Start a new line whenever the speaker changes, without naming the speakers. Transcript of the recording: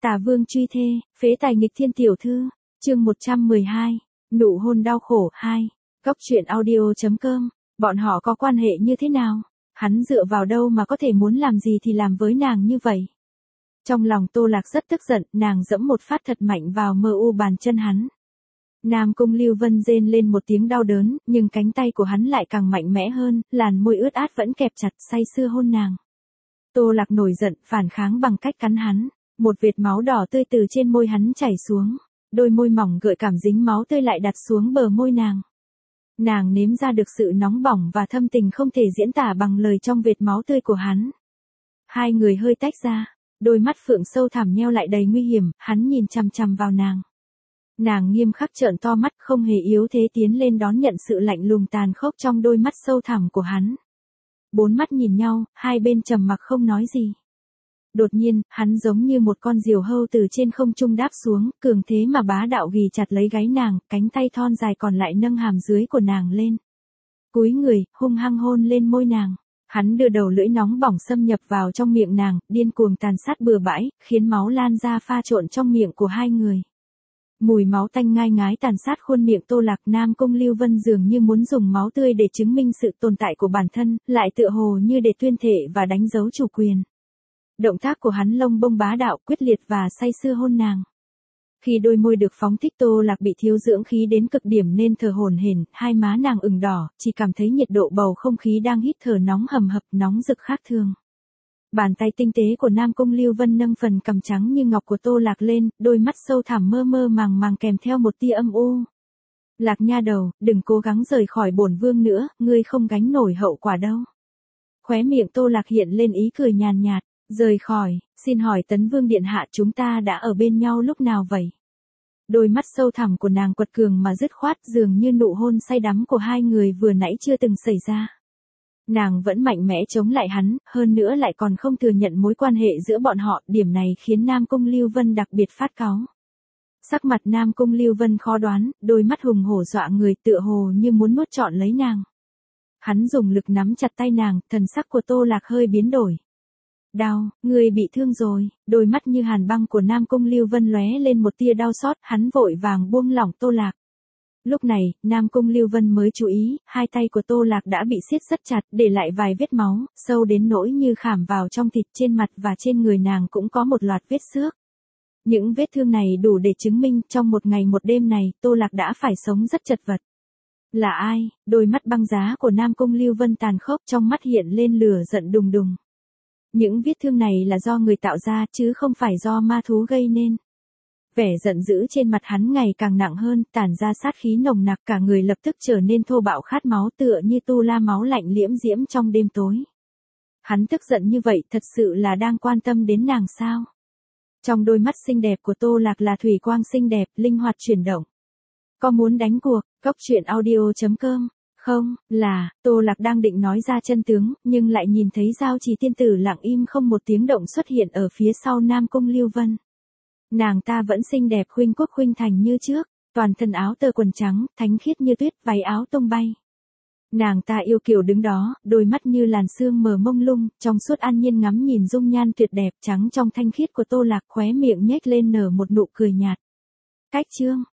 Tà vương truy thê, phế tài nghịch thiên tiểu thư, chương 112, nụ hôn đau khổ 2, góc truyện audio.com, bọn họ có quan hệ như thế nào? Hắn dựa vào đâu mà có thể muốn làm gì thì làm với nàng như vậy? Trong lòng Tô Lạc rất tức giận, nàng giẫm một phát thật mạnh vào mơ u bàn chân hắn. Nam Cung Lưu Vân rên lên một tiếng đau đớn, nhưng cánh tay của hắn lại càng mạnh mẽ hơn, làn môi ướt át vẫn kẹp chặt say sưa hôn nàng. Tô Lạc nổi giận, phản kháng bằng cách cắn hắn. Một vệt máu đỏ tươi từ trên môi hắn chảy xuống, đôi môi mỏng gợi cảm dính máu tươi lại đặt xuống bờ môi nàng. Nàng nếm ra được sự nóng bỏng và thâm tình không thể diễn tả bằng lời trong vệt máu tươi của hắn. Hai người hơi tách ra, đôi mắt phượng sâu thẳm nheo lại đầy nguy hiểm, hắn nhìn chằm chằm vào nàng. Nàng nghiêm khắc trợn to mắt không hề yếu thế tiến lên đón nhận sự lạnh lùng tàn khốc trong đôi mắt sâu thẳm của hắn. Bốn mắt nhìn nhau, hai bên trầm mặc không nói gì. Đột nhiên, hắn giống như một con diều hâu từ trên không trung đáp xuống, cường thế mà bá đạo ghì chặt lấy gáy nàng, cánh tay thon dài còn lại nâng hàm dưới của nàng lên. Cúi người, hung hăng hôn lên môi nàng. Hắn đưa đầu lưỡi nóng bỏng xâm nhập vào trong miệng nàng, điên cuồng tàn sát bừa bãi, khiến máu lan ra pha trộn trong miệng của hai người. Mùi máu tanh ngai ngái tàn sát khuôn miệng Tô Lạc. Nam Cung Lưu Vân dường như muốn dùng máu tươi để chứng minh sự tồn tại của bản thân, lại tựa hồ như để tuyên thệ và đánh dấu chủ quyền. Động tác của hắn lông bông bá đạo, quyết liệt và say sưa hôn nàng. Khi đôi môi được phóng thích, Tô Lạc bị thiếu dưỡng khí đến cực điểm nên thở hổn hển, hai má nàng ửng đỏ, chỉ cảm thấy nhiệt độ bầu không khí đang hít thở nóng hầm hập, nóng rực khác thường. Bàn tay tinh tế của Nam Cung Lưu Vân nâng phần cằm trắng như ngọc của Tô Lạc lên, đôi mắt sâu thẳm mơ mơ màng màng kèm theo một tia âm u. Lạc nha đầu, đừng cố gắng rời khỏi bổn vương nữa, ngươi không gánh nổi hậu quả đâu. Khóe miệng Tô Lạc hiện lên ý cười nhàn nhạt. Rời khỏi, xin hỏi Tấn Vương Điện Hạ, chúng ta đã ở bên nhau lúc nào vậy? Đôi mắt sâu thẳm của nàng quật cường mà dứt khoát, dường như nụ hôn say đắm của hai người vừa nãy chưa từng xảy ra. Nàng vẫn mạnh mẽ chống lại hắn, hơn nữa lại còn không thừa nhận mối quan hệ giữa bọn họ, điểm này khiến Nam Cung Lưu Vân đặc biệt phát cáu. Sắc mặt Nam Cung Lưu Vân khó đoán, đôi mắt hùng hổ dọa người, tựa hồ như muốn nuốt trọn lấy nàng. Hắn dùng lực nắm chặt tay nàng, thần sắc của Tô Lạc hơi biến đổi. Đau, người bị thương rồi. Đôi mắt như hàn băng của Nam Cung Lưu Vân lóe lên một tia đau xót, hắn vội vàng buông lỏng Tô Lạc. Lúc này, Nam Cung Lưu Vân mới chú ý, hai tay của Tô Lạc đã bị siết rất chặt, để lại vài vết máu, sâu đến nỗi như khảm vào trong thịt. Trên mặt và trên người nàng cũng có một loạt vết xước. Những vết thương này đủ để chứng minh, trong một ngày một đêm này, Tô Lạc đã phải sống rất chật vật. Là ai? Đôi mắt băng giá của Nam Cung Lưu Vân tàn khốc, trong mắt hiện lên lửa giận đùng đùng. Những vết thương này là do người tạo ra chứ không phải do ma thú gây nên. Vẻ giận dữ trên mặt hắn ngày càng nặng hơn, tản ra sát khí nồng nặc, cả người lập tức trở nên thô bạo khát máu, tựa như tu la máu lạnh liễm diễm trong đêm tối. Hắn tức giận như vậy thật sự là đang quan tâm đến nàng sao? Trong đôi mắt xinh đẹp của Tô Lạc là thủy quang xinh đẹp, linh hoạt chuyển động. Có muốn đánh cuộc? Góc truyện audio.com. Không, là, Tô Lạc đang định nói ra chân tướng, nhưng lại nhìn thấy Giao Trì tiên tử lặng im không một tiếng động xuất hiện ở phía sau Nam Cung Lưu Vân. Nàng ta vẫn xinh đẹp khuynh quốc khuynh thành như trước, toàn thân áo tơ quần trắng, thánh khiết như tuyết, váy áo tung bay. Nàng ta yêu kiều đứng đó, đôi mắt như làn sương mờ mông lung, trong suốt an nhiên ngắm nhìn dung nhan tuyệt đẹp trắng trong thanh khiết của Tô Lạc, khóe miệng nhếch lên nở một nụ cười nhạt. Cách chương.